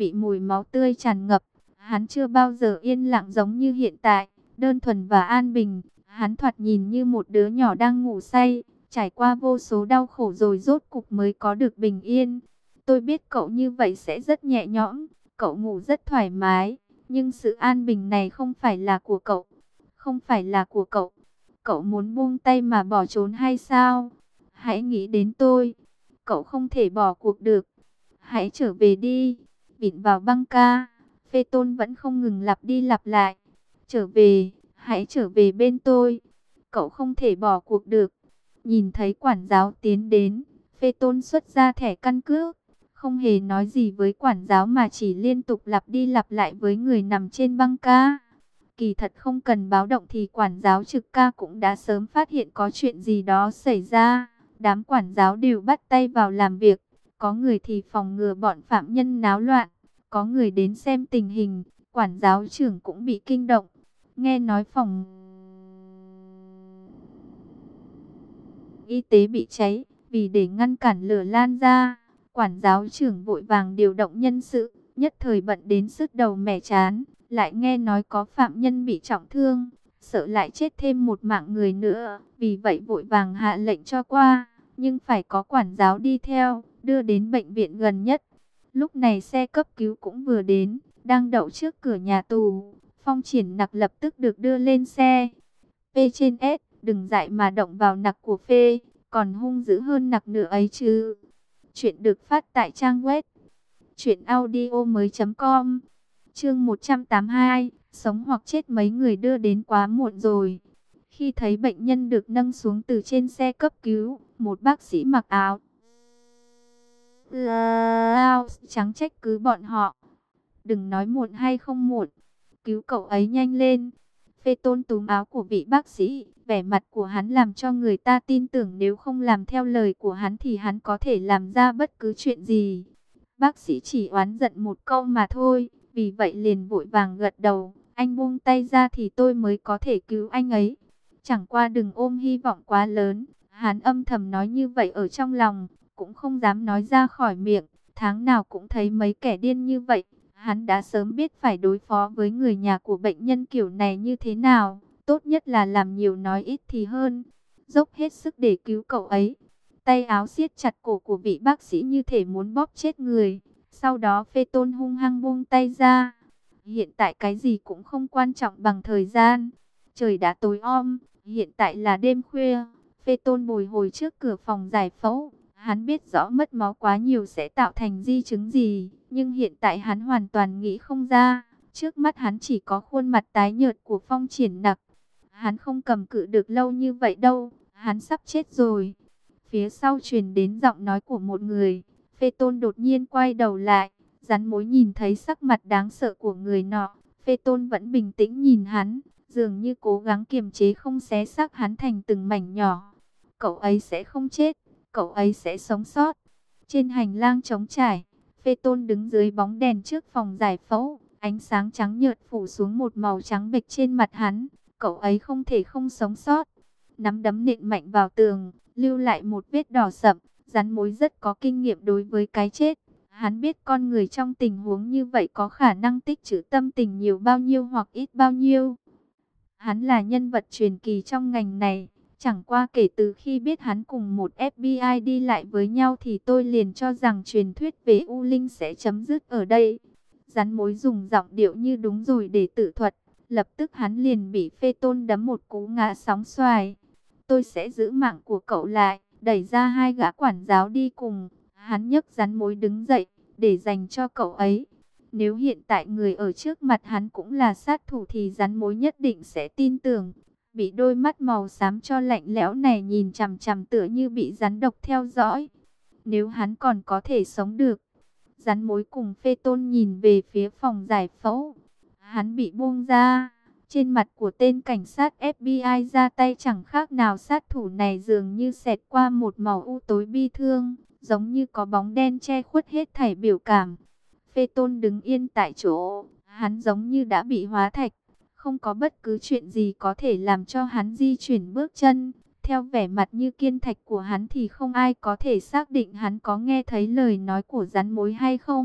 bị mùi máu tươi tràn ngập. Hắn chưa bao giờ yên lặng giống như hiện tại, đơn thuần và an bình. Hắn thoạt nhìn như một đứa nhỏ đang ngủ say, trải qua vô số đau khổ rồi rốt cục mới có được bình yên. Tôi biết cậu như vậy sẽ rất nhẹ nhõm, cậu ngủ rất thoải mái, nhưng sự an bình này không phải là của cậu, không phải là của cậu. Cậu muốn buông tay mà bỏ trốn hay sao? Hãy nghĩ đến tôi, cậu không thể bỏ cuộc được. Hãy trở về đi. Vịn vào băng ca, Phê Tôn vẫn không ngừng lặp đi lặp lại. Trở về, hãy trở về bên tôi. Cậu không thể bỏ cuộc được. Nhìn thấy quản giáo tiến đến, Phê Tôn xuất ra thẻ căn cước. Không hề nói gì với quản giáo mà chỉ liên tục lặp đi lặp lại với người nằm trên băng ca. Kỳ thật không cần báo động thì quản giáo trực ca cũng đã sớm phát hiện có chuyện gì đó xảy ra. Đám quản giáo đều bắt tay vào làm việc. Có người thì phòng ngừa bọn phạm nhân náo loạn. Có người đến xem tình hình. Quản giáo trưởng cũng bị kinh động. Nghe nói phòng y tế bị cháy. Vì để ngăn cản lửa lan ra, quản giáo trưởng vội vàng điều động nhân sự. Nhất thời bận đến sứt đầu mẻ trán. Lại nghe nói có phạm nhân bị trọng thương, sợ lại chết thêm một mạng người nữa, vì vậy vội vàng hạ lệnh cho qua, nhưng phải có quản giáo đi theo, đưa đến bệnh viện gần nhất. Lúc này xe cấp cứu cũng vừa đến, đang đậu trước cửa nhà tù. Phong Triển Nặc lập tức được đưa lên xe. P trên S, đừng dại mà động vào nặc của Phê, còn hung dữ hơn nặc nữa ấy chứ. Chuyện được phát tại trang web truyệnaudiomoi.com. Chương 182, sống hoặc chết. Mấy người đưa đến quá muộn rồi. Khi thấy bệnh nhân được nâng xuống từ trên xe cấp cứu, một bác sĩ mặc áo trắng trách cứ bọn họ. Đừng nói muộn hay không muộn, cứu cậu ấy nhanh lên. Phê Tôn túm áo của vị bác sĩ, vẻ mặt của hắn làm cho người ta tin tưởng nếu không làm theo lời của hắn thì hắn có thể làm ra bất cứ chuyện gì. Bác sĩ chỉ oán giận một câu mà thôi, vì vậy liền vội vàng gật đầu. Anh buông tay ra thì tôi mới có thể cứu anh ấy. Chẳng qua đừng ôm hy vọng quá lớn. Hắn âm thầm nói như vậy ở trong lòng, cũng không dám nói ra khỏi miệng. Tháng nào cũng thấy mấy kẻ điên như vậy. Hắn đã sớm biết phải đối phó với người nhà của bệnh nhân kiểu này như thế nào. Tốt nhất là làm nhiều nói ít thì hơn. Dốc hết sức để cứu cậu ấy. Tay áo siết chặt cổ của vị bác sĩ như thể muốn bóp chết người. Sau đó Phê Tôn hung hăng buông tay ra. Hiện tại cái gì cũng không quan trọng bằng thời gian. Trời đã tối om, hiện tại là đêm khuya. Phê Tôn bồi hồi trước cửa phòng giải phẫu. Hắn biết rõ mất máu quá nhiều sẽ tạo thành di chứng gì. Nhưng hiện tại hắn hoàn toàn nghĩ không ra. Trước mắt hắn chỉ có khuôn mặt tái nhợt của Phong Triển Nặc. Hắn không cầm cự được lâu như vậy đâu. Hắn sắp chết rồi. Phía sau truyền đến giọng nói của một người. Phê Tôn đột nhiên quay đầu lại. Rắn mối nhìn thấy sắc mặt đáng sợ của người nọ. Phê Tôn vẫn bình tĩnh nhìn hắn. Dường như cố gắng kiềm chế không xé xác hắn thành từng mảnh nhỏ. Cậu ấy sẽ không chết. Cậu ấy sẽ sống sót. Trên hành lang trống trải, Phê Tôn đứng dưới bóng đèn trước phòng giải phẫu. Ánh sáng trắng nhợt phủ xuống một màu trắng bệch trên mặt hắn. Cậu ấy không thể không sống sót. Nắm đấm nện mạnh vào tường, lưu lại một vết đỏ sậm. Rắn mối rất có kinh nghiệm đối với cái chết. Hắn biết con người trong tình huống như vậy có khả năng tích trữ tâm tình nhiều bao nhiêu hoặc ít bao nhiêu. Hắn là nhân vật truyền kỳ trong ngành này. Chẳng qua kể từ khi biết hắn cùng một FBI đi lại với nhau thì tôi liền cho rằng truyền thuyết về U Linh sẽ chấm dứt ở đây. Rắn mối dùng giọng điệu như đúng rồi để tự thuật. Lập tức hắn liền bị Phê Tôn đấm một cú ngã sóng xoài. Tôi sẽ giữ mạng của cậu lại, đẩy ra hai gã quản giáo đi cùng. Hắn nhấc rắn mối đứng dậy, để dành cho cậu ấy. Nếu hiện tại người ở trước mặt hắn cũng là sát thủ thì rắn mối nhất định sẽ tin tưởng. Bị đôi mắt màu xám cho lạnh lẽo này nhìn chằm chằm tựa như bị rắn độc theo dõi. Nếu hắn còn có thể sống được. Rắn mối cùng Phê Tôn nhìn về phía phòng giải phẫu. Hắn bị buông ra. Trên mặt của tên cảnh sát FBI ra tay chẳng khác nào sát thủ này dường như xẹt qua một màu u tối bi thương. Giống như có bóng đen che khuất hết thảy biểu cảm. Phê Tôn đứng yên tại chỗ. Hắn giống như đã bị hóa thạch. Không có bất cứ chuyện gì có thể làm cho hắn di chuyển bước chân. Theo vẻ mặt như kiên thạch của hắn thì không ai có thể xác định hắn có nghe thấy lời nói của rắn mối hay không.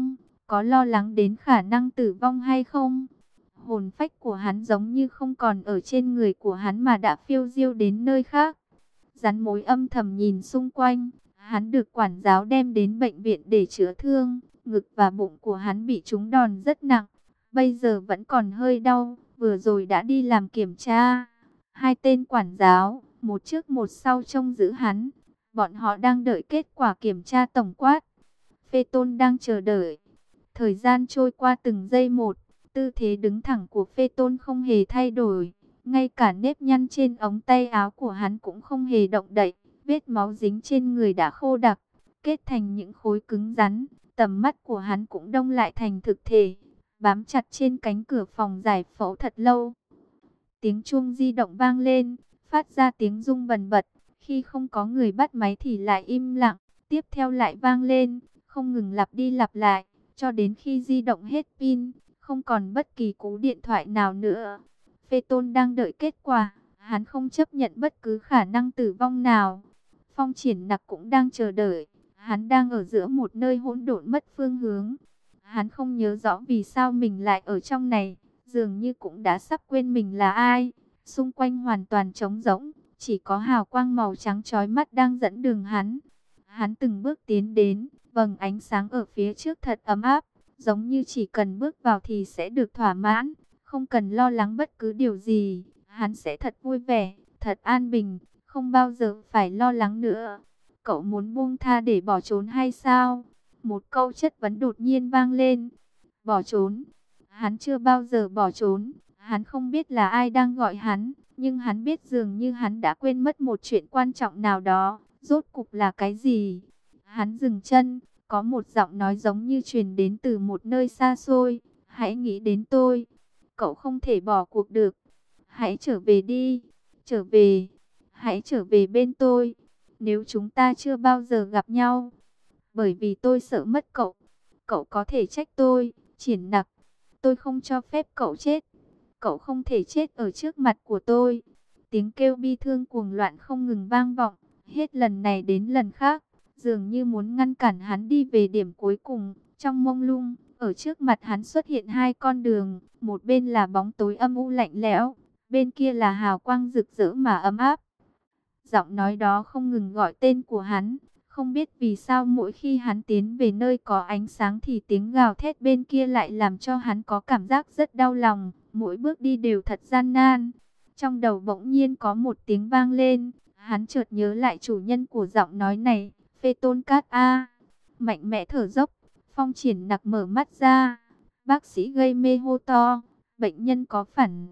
có lo lắng đến khả năng tử vong hay không? Hồn phách của hắn giống như không còn ở trên người của hắn mà đã phiêu diêu đến nơi khác. Rắn mối âm thầm nhìn xung quanh, hắn được quản giáo đem đến bệnh viện để chữa thương, ngực và bụng của hắn bị trúng đòn rất nặng, bây giờ vẫn còn hơi đau, vừa rồi đã đi làm kiểm tra. Hai tên quản giáo, một trước một sau trông giữ hắn, bọn họ đang đợi kết quả kiểm tra tổng quát. Phê Tôn đang chờ đợi. Thời gian trôi qua từng giây một, tư thế đứng thẳng của Phê Tôn không hề thay đổi. Ngay cả nếp nhăn trên ống tay áo của hắn cũng không hề động đậy. Vết máu dính trên người đã khô đặc, kết thành những khối cứng rắn. Tầm mắt của hắn cũng đông lại thành thực thể, bám chặt trên cánh cửa phòng giải phẫu thật lâu. Tiếng chuông di động vang lên, phát ra tiếng rung bần bật. Khi không có người bắt máy thì lại im lặng, tiếp theo lại vang lên, không ngừng lặp đi lặp lại, cho đến khi di động hết pin, không còn bất kỳ cú điện thoại nào nữa. Phê Tôn đang đợi kết quả, hắn không chấp nhận bất cứ khả năng tử vong nào. Phong Triển Nặc cũng đang chờ đợi, hắn đang ở giữa một nơi hỗn độn mất phương hướng. Hắn không nhớ rõ vì sao mình lại ở trong này, dường như cũng đã sắp quên mình là ai. Xung quanh hoàn toàn trống rỗng, chỉ có hào quang màu trắng chói mắt đang dẫn đường hắn. Hắn từng bước tiến đến, vầng ánh sáng ở phía trước thật ấm áp, giống như chỉ cần bước vào thì sẽ được thỏa mãn, không cần lo lắng bất cứ điều gì. Hắn sẽ thật vui vẻ, thật an bình, không bao giờ phải lo lắng nữa. Cậu muốn buông tha để bỏ trốn hay sao? Một câu chất vấn đột nhiên vang lên. Bỏ trốn? Hắn chưa bao giờ bỏ trốn. Hắn không biết là ai đang gọi hắn, nhưng hắn biết dường như hắn đã quên mất một chuyện quan trọng nào đó. Rốt cục là cái gì? Hắn dừng chân, có một giọng nói giống như truyền đến từ một nơi xa xôi. Hãy nghĩ đến tôi. Cậu không thể bỏ cuộc được. Hãy trở về đi. Trở về. Hãy trở về bên tôi. Nếu chúng ta chưa bao giờ gặp nhau. Bởi vì tôi sợ mất cậu. Cậu có thể trách tôi, Triển Nặc. Tôi không cho phép cậu chết. Cậu không thể chết ở trước mặt của tôi. Tiếng kêu bi thương cuồng loạn không ngừng vang vọng, hết lần này đến lần khác, dường như muốn ngăn cản hắn đi về điểm cuối cùng. Trong mông lung, ở trước mặt hắn xuất hiện hai con đường, một bên là bóng tối âm u lạnh lẽo, bên kia là hào quang rực rỡ mà ấm áp. Giọng nói đó không ngừng gọi tên của hắn. Không biết vì sao mỗi khi hắn tiến về nơi có ánh sáng thì tiếng gào thét bên kia lại làm cho hắn có cảm giác rất đau lòng. Mỗi bước đi đều thật gian nan. Trong đầu bỗng nhiên có một tiếng vang lên. Hắn chợt nhớ lại chủ nhân của giọng nói này. Phê Tôn Cát A. Mạnh mẽ thở dốc. Phong Triển Nặc mở mắt ra. Bác sĩ gây mê hô to. Bệnh nhân có phản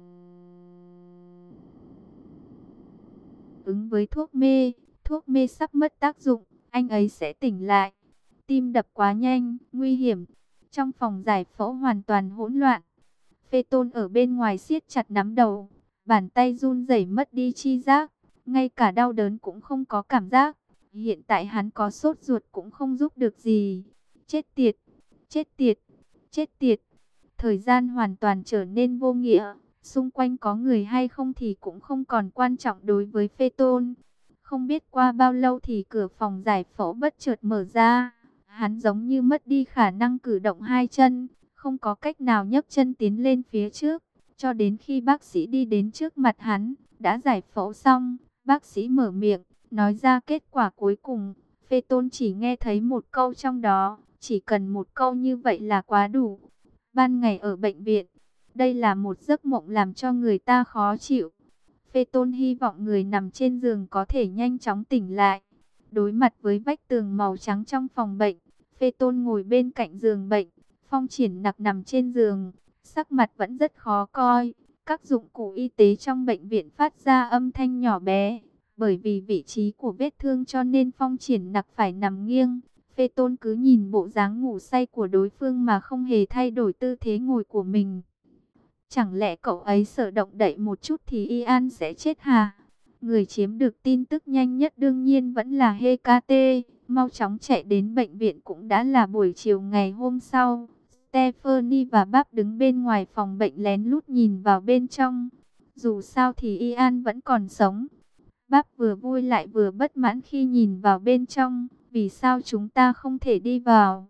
ứng với thuốc mê. Thuốc mê sắp mất tác dụng, anh ấy sẽ tỉnh lại. Tim đập quá nhanh, nguy hiểm. Trong phòng giải phẫu hoàn toàn hỗn loạn. Phê Tôn ở bên ngoài siết chặt nắm đầu, bàn tay run rẩy mất đi chi giác, ngay cả đau đớn cũng không có cảm giác. Hiện tại hắn có sốt ruột cũng không giúp được gì. Chết tiệt, chết tiệt, chết tiệt. Thời gian hoàn toàn trở nên vô nghĩa. Xung quanh có người hay không thì cũng không còn quan trọng đối với Phê Tôn. Không biết qua bao lâu thì cửa phòng giải phẫu bất chợt mở ra. Hắn giống như mất đi khả năng cử động hai chân, không có cách nào nhấc chân tiến lên phía trước. Cho đến khi bác sĩ đi đến trước mặt hắn, đã giải phẫu xong, bác sĩ mở miệng, nói ra kết quả cuối cùng. Phê Tôn chỉ nghe thấy một câu trong đó, chỉ cần một câu như vậy là quá đủ. Ban ngày ở bệnh viện, đây là một giấc mộng làm cho người ta khó chịu. Phê Tôn hy vọng người nằm trên giường có thể nhanh chóng tỉnh lại. Đối mặt với vách tường màu trắng trong phòng bệnh, Phê Tôn ngồi bên cạnh giường bệnh. Phong Triển Nặc nằm trên giường, sắc mặt vẫn rất khó coi. Các dụng cụ y tế trong bệnh viện phát ra âm thanh nhỏ bé. Bởi vì vị trí của vết thương cho nên Phong Triển Nặc phải nằm nghiêng. Phê Tôn cứ nhìn bộ dáng ngủ say của đối phương mà không hề thay đổi tư thế ngồi của mình. Chẳng lẽ cậu ấy sợ động đậy một chút thì Ian sẽ chết hả? Người chiếm được tin tức nhanh nhất đương nhiên vẫn là Hecate. Mau chóng chạy đến bệnh viện cũng đã là buổi chiều ngày hôm sau. Stephanie và Bab đứng bên ngoài phòng bệnh lén lút nhìn vào bên trong. Dù sao thì Ian vẫn còn sống. Bab vừa vui lại vừa bất mãn khi nhìn vào bên trong. Vì sao chúng ta không thể đi vào?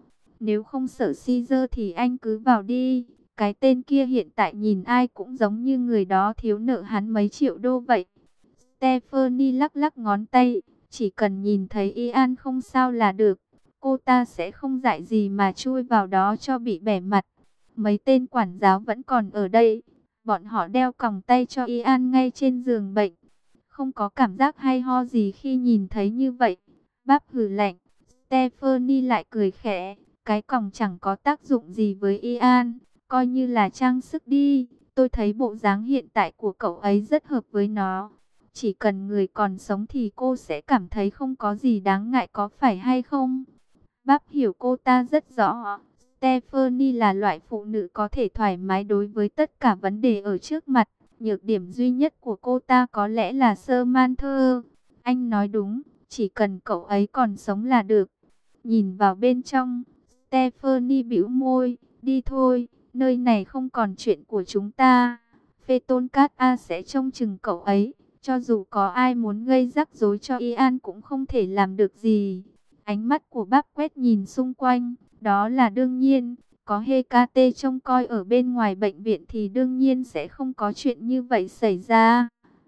Nếu không sợ Caesar thì anh cứ vào đi. Cái tên kia hiện tại nhìn ai cũng giống như người đó thiếu nợ hắn mấy triệu đô vậy. Stephanie lắc lắc ngón tay. Chỉ cần nhìn thấy Ian không sao là được. Cô ta sẽ không dại gì mà chui vào đó cho bị bẻ mặt. Mấy tên quản giáo vẫn còn ở đây. Bọn họ đeo còng tay cho Ian ngay trên giường bệnh. Không có cảm giác hay ho gì khi nhìn thấy như vậy. Báp hừ lạnh. Stephanie lại cười khẽ. Cái còng chẳng có tác dụng gì với Ian. Coi như là trang sức đi. Tôi thấy bộ dáng hiện tại của cậu ấy rất hợp với nó. Chỉ cần người còn sống thì cô sẽ cảm thấy không có gì đáng ngại, có phải hay không? Bác hiểu cô ta rất rõ. Stephanie là loại phụ nữ có thể thoải mái đối với tất cả vấn đề ở trước mặt. Nhược điểm duy nhất của cô ta có lẽ là Samantha. Anh nói đúng, chỉ cần cậu ấy còn sống là được. Nhìn vào bên trong, Stephanie bĩu môi, đi thôi, nơi này không còn chuyện của chúng ta. Phaeton Cat A sẽ trông chừng cậu ấy. Cho dù có ai muốn gây rắc rối cho Ian cũng không thể làm được gì. Ánh mắt của bác quét nhìn xung quanh, đó là đương nhiên. Có Hecate trông coi ở bên ngoài bệnh viện thì đương nhiên sẽ không có chuyện như vậy xảy ra.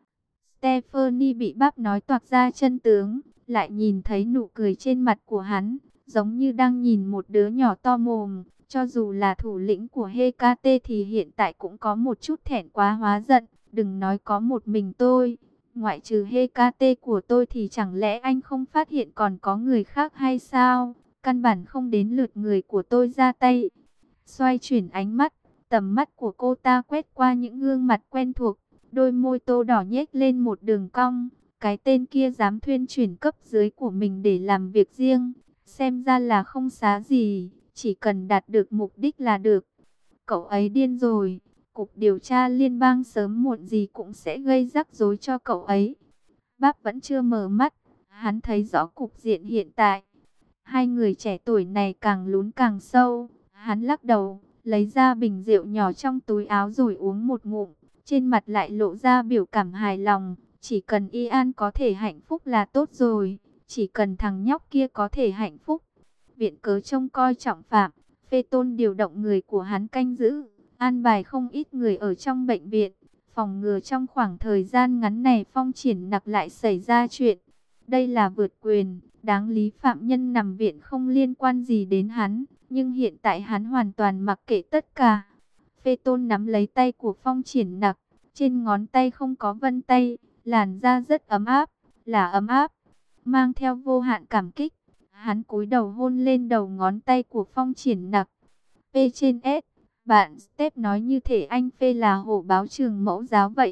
Stephanie bị bác nói toạc ra chân tướng, lại nhìn thấy nụ cười trên mặt của hắn, giống như đang nhìn một đứa nhỏ to mồm. Cho dù là thủ lĩnh của Hecate thì hiện tại cũng có một chút thẹn quá hóa giận. Đừng nói có một mình tôi, ngoại trừ Hecate của tôi thì chẳng lẽ anh không phát hiện còn có người khác hay sao? Căn bản không đến lượt người của tôi ra tay. Xoay chuyển ánh mắt, tầm mắt của cô ta quét qua những gương mặt quen thuộc. Đôi môi tô đỏ nhếch lên một đường cong. Cái tên kia dám thuyên chuyển cấp dưới của mình để làm việc riêng. Xem ra là không xá gì, chỉ cần đạt được mục đích là được. Cậu ấy điên rồi. Cục điều tra liên bang sớm muộn gì cũng sẽ gây rắc rối cho cậu ấy. Bác vẫn chưa mở mắt. Hắn thấy rõ cục diện hiện tại. Hai người trẻ tuổi này càng lún càng sâu. Hắn lắc đầu, lấy ra bình rượu nhỏ trong túi áo rồi uống một ngụm. Trên mặt lại lộ ra biểu cảm hài lòng. Chỉ cần Ian có thể hạnh phúc là tốt rồi. Chỉ cần thằng nhóc kia có thể hạnh phúc. Viện cớ trông coi trọng phạm. Phaeton điều động người của hắn canh giữ, an bài không ít người ở trong bệnh viện, phòng ngừa trong khoảng thời gian ngắn này Phong Triển Nặc lại xảy ra chuyện. Đây là vượt quyền, đáng lý phạm nhân nằm viện không liên quan gì đến hắn, nhưng hiện tại hắn hoàn toàn mặc kệ tất cả. Phaeton nắm lấy tay của Phong Triển Nặc, trên ngón tay không có vân tay, làn da rất ấm áp, là ấm áp, mang theo vô hạn cảm kích. Hắn cúi đầu hôn lên đầu ngón tay của Phong Triển Nặc. P trên S, bạn Step nói như thể anh Phê là hổ báo trường mẫu giáo vậy.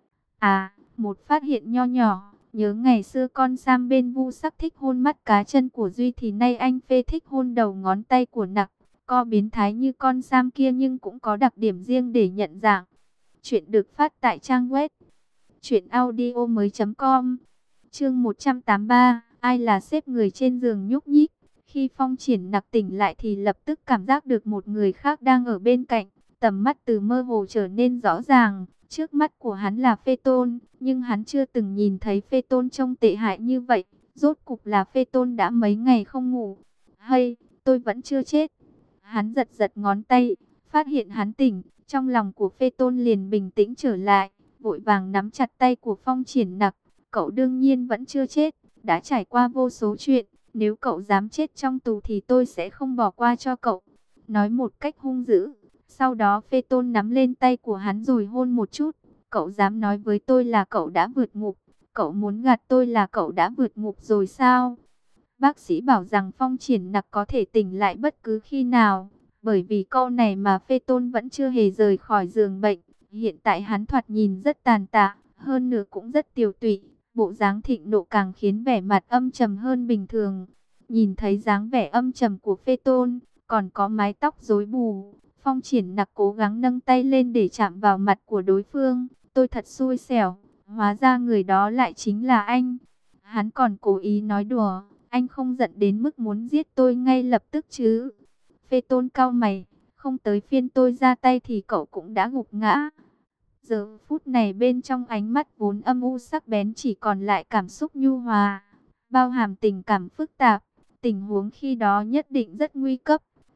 À, một phát hiện nho nhỏ, nhớ ngày xưa con Sam bên Vu Sắc thích hôn mắt cá chân của Duy thì nay anh Phê thích hôn đầu ngón tay của Nặc. Co biến thái như con Sam kia nhưng cũng có đặc điểm riêng để nhận dạng. Chuyện được phát tại trang web truyệnaudiomoi.com. Chương 183, ai là sếp người trên giường nhúc nhích. Khi Phong Triển Nặc tỉnh lại thì lập tức cảm giác được một người khác đang ở bên cạnh. Tầm mắt từ mơ hồ trở nên rõ ràng. Trước mắt của hắn là Phaeton, nhưng hắn chưa từng nhìn thấy Phaeton trông tệ hại như vậy. Rốt cục là Phaeton đã mấy ngày không ngủ. Hay, tôi vẫn chưa chết. Hắn giật giật ngón tay, phát hiện hắn tỉnh. Trong lòng của Phaeton liền bình tĩnh trở lại, vội vàng nắm chặt tay của Phong Triển Nặc. Cậu đương nhiên vẫn chưa chết, đã trải qua vô số chuyện. Nếu cậu dám chết trong tù thì tôi sẽ không bỏ qua cho cậu. Nói một cách hung dữ. Sau đó Phaeton nắm lên tay của hắn rồi hôn một chút. Cậu dám nói với tôi là cậu đã vượt ngục. Cậu muốn gạt tôi là cậu đã vượt ngục rồi sao? Bác sĩ bảo rằng Phong Triển Nặc có thể tỉnh lại bất cứ khi nào. Bởi vì câu này mà Phaeton vẫn chưa hề rời khỏi giường bệnh. Hiện tại hắn thoạt nhìn rất tàn tạ, hơn nữa cũng rất tiều tụy. Bộ dáng thịnh nộ càng khiến vẻ mặt âm trầm hơn bình thường. Nhìn thấy dáng vẻ âm trầm của Phaeton, còn có mái tóc rối bù, Phong Triển Nặc cố gắng nâng tay lên để chạm vào mặt của đối phương. Tôi thật xui xẻo, hóa ra người đó lại chính là anh. Hắn còn cố ý nói đùa, anh không giận đến mức muốn giết tôi ngay lập tức chứ? Phaeton cau mày, không tới phiên tôi ra tay thì cậu cũng đã gục ngã. Giờ phút này bên trong ánh mắt vốn âm u sắc bén chỉ còn lại cảm xúc nhu hòa, bao hàm tình cảm phức tạp. Tình huống khi đó nhất định rất nguy cấp.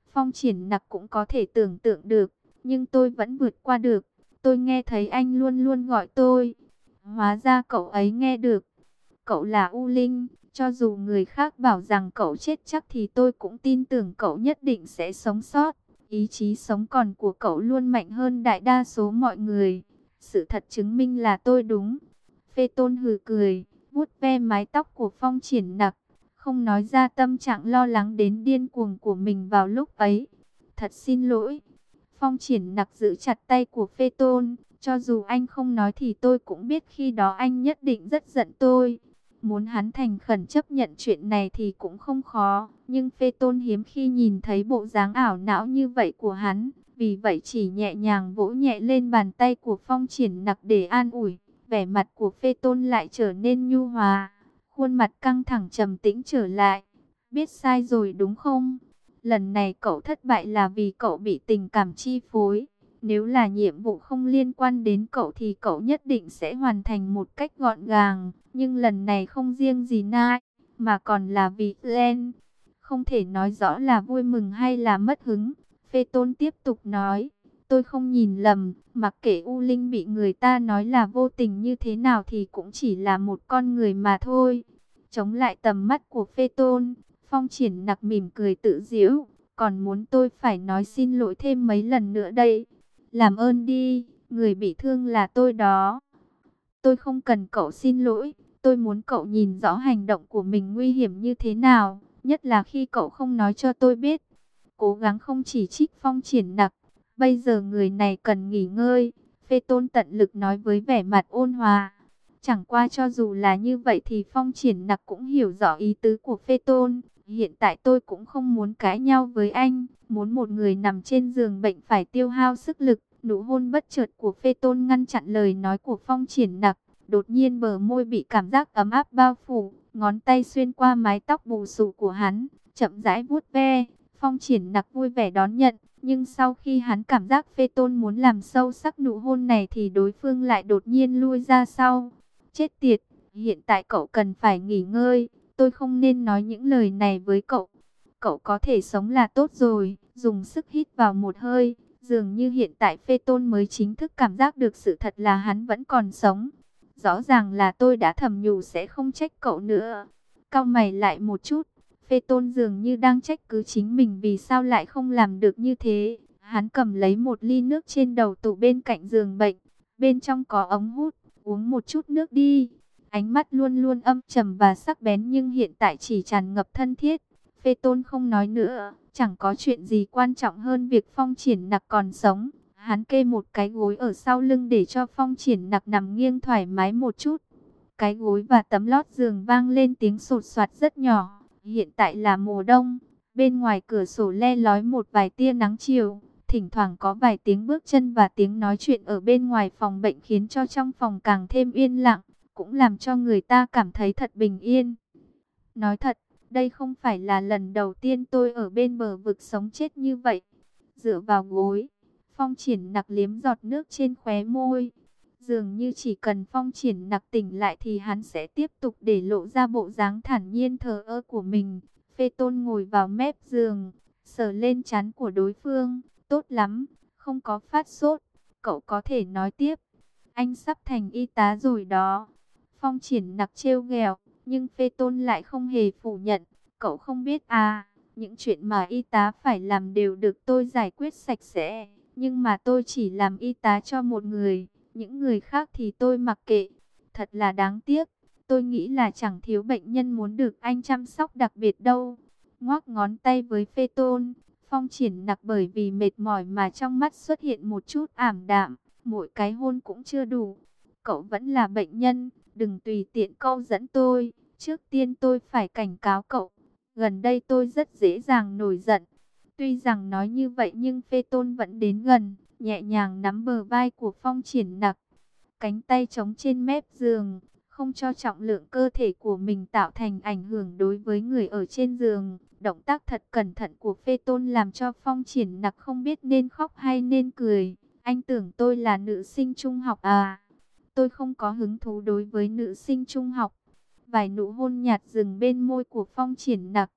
Phong Triển Nặc cũng có thể tưởng tượng được, nhưng tôi vẫn vượt qua được. Tôi nghe thấy anh luôn luôn gọi tôi. Hóa ra cậu ấy nghe được. Cậu là U Linh, cho dù người khác bảo rằng cậu chết chắc thì tôi cũng tin tưởng cậu nhất định sẽ sống sót. Ý chí sống còn của cậu luôn mạnh hơn đại đa số mọi người. Sự thật chứng minh là tôi đúng. Phê Tôn hừ cười, vuốt ve mái tóc của Phong Triển Nặc, không nói ra tâm trạng lo lắng đến điên cuồng của mình vào lúc ấy. Thật xin lỗi. Phong Triển Nặc giữ chặt tay của Phê Tôn, cho dù anh không nói thì tôi cũng biết khi đó anh nhất định rất giận tôi. Muốn hắn thành khẩn chấp nhận chuyện này thì cũng không khó, nhưng Phê Tôn hiếm khi nhìn thấy bộ dáng ảo não như vậy của hắn, vì vậy chỉ nhẹ nhàng vỗ nhẹ lên bàn tay của Phong Triển Nặc để an ủi. Vẻ mặt của Phê Tôn lại trở nên nhu hòa, khuôn mặt căng thẳng trầm tĩnh trở lại. Biết sai rồi đúng không? Lần này cậu thất bại là vì cậu bị tình cảm chi phối. Nếu là nhiệm vụ không liên quan đến cậu thì cậu nhất định sẽ hoàn thành một cách gọn gàng. Nhưng lần này không riêng gì Nai, mà còn là vì Glenn. Không thể nói rõ là vui mừng hay là mất hứng. Phê Tôn tiếp tục nói, tôi không nhìn lầm, mặc kệ U Linh bị người ta nói là vô tình như thế nào thì cũng chỉ là một con người mà thôi. Chống lại tầm mắt của Phê Tôn, Phong Triển Nặc mỉm cười tự giễu, còn muốn tôi phải nói xin lỗi thêm mấy lần nữa đây. Làm ơn đi, người bị thương là tôi đó. Tôi không cần cậu xin lỗi, tôi muốn cậu nhìn rõ hành động của mình nguy hiểm như thế nào, nhất là khi cậu không nói cho tôi biết. Cố gắng không chỉ trích Phong Triển Nặc, bây giờ người này cần nghỉ ngơi, Phê Tôn tận lực nói với vẻ mặt ôn hòa. Chẳng qua cho dù là như vậy thì Phong Triển Nặc cũng hiểu rõ ý tứ của Phê Tôn. Hiện tại tôi cũng không muốn cãi nhau với anh, muốn một người nằm trên giường bệnh phải tiêu hao sức lực. Nụ hôn bất chợt của Phê Tôn ngăn chặn lời nói của Phong Triển Nặc. Đột nhiên bờ môi bị cảm giác ấm áp bao phủ, ngón tay xuyên qua mái tóc bù xù của hắn, chậm rãi vuốt ve. Phong Triển Nặc vui vẻ đón nhận, nhưng sau khi hắn cảm giác Phê Tôn muốn làm sâu sắc nụ hôn này thì đối phương lại đột nhiên lui ra sau. Chết tiệt, hiện tại cậu cần phải nghỉ ngơi, tôi không nên nói những lời này với cậu. Cậu có thể sống là tốt rồi, dùng sức hít vào một hơi. Dường như hiện tại Phê Tôn mới chính thức cảm giác được sự thật là hắn vẫn còn sống. Rõ ràng là tôi đã thầm nhủ sẽ không trách cậu nữa. Cau mày lại một chút, Phê Tôn dường như đang trách cứ chính mình vì sao lại không làm được như thế. Hắn cầm lấy một ly nước trên đầu tủ bên cạnh giường bệnh, bên trong có ống hút, uống một chút nước đi. Ánh mắt luôn luôn âm trầm và sắc bén nhưng hiện tại chỉ tràn ngập thân thiết. Phê Tôn không nói nữa, chẳng có chuyện gì quan trọng hơn việc Phong Triển Nặc còn sống. Hắn kê một cái gối ở sau lưng để cho Phong Triển Nặc nằm nghiêng thoải mái một chút. Cái gối và tấm lót giường vang lên tiếng sột soạt rất nhỏ. Hiện tại là mùa đông, bên ngoài cửa sổ le lói một vài tia nắng chiều. Thỉnh thoảng có vài tiếng bước chân và tiếng nói chuyện ở bên ngoài phòng bệnh khiến cho trong phòng càng thêm yên lặng, cũng làm cho người ta cảm thấy thật bình yên. Nói thật, đây không phải là lần đầu tiên tôi ở bên bờ vực sống chết như vậy. Dựa vào gối, Phong Triển Nặc liếm giọt nước trên khóe môi. Dường như chỉ cần Phong Triển Nặc tỉnh lại thì hắn sẽ tiếp tục để lộ ra bộ dáng thản nhiên thờ ơ của mình. Phê Tôn ngồi vào mép giường, sờ lên trán của đối phương. Tốt lắm, không có phát sốt. Cậu có thể nói tiếp. Anh sắp thành y tá rồi đó. Phong Triển Nặc trêu ghẹo, nhưng Phê Tôn lại không hề phủ nhận. Cậu không biết à, những chuyện mà y tá phải làm đều được tôi giải quyết sạch sẽ. Nhưng mà tôi chỉ làm y tá cho một người, những người khác thì tôi mặc kệ. Thật là đáng tiếc, tôi nghĩ là chẳng thiếu bệnh nhân muốn được anh chăm sóc đặc biệt đâu. Ngoác ngón tay với Phê Tôn, Phong Triển Nặc bởi vì mệt mỏi mà trong mắt xuất hiện một chút ảm đạm. Mỗi cái hôn cũng chưa đủ. Cậu vẫn là bệnh nhân, đừng tùy tiện câu dẫn tôi. Trước tiên tôi phải cảnh cáo cậu, gần đây tôi rất dễ dàng nổi giận. Tuy rằng nói như vậy nhưng Phê Tôn vẫn đến gần, nhẹ nhàng nắm bờ vai của Phong Triển Nặc. Cánh tay chống trên mép giường, không cho trọng lượng cơ thể của mình tạo thành ảnh hưởng đối với người ở trên giường. Động tác thật cẩn thận của Phê Tôn làm cho Phong Triển Nặc không biết nên khóc hay nên cười. Anh tưởng tôi là nữ sinh trung học à? Tôi không có hứng thú đối với nữ sinh trung học. Vài nụ hôn nhạt dừng bên môi của Phong Triển Nặc,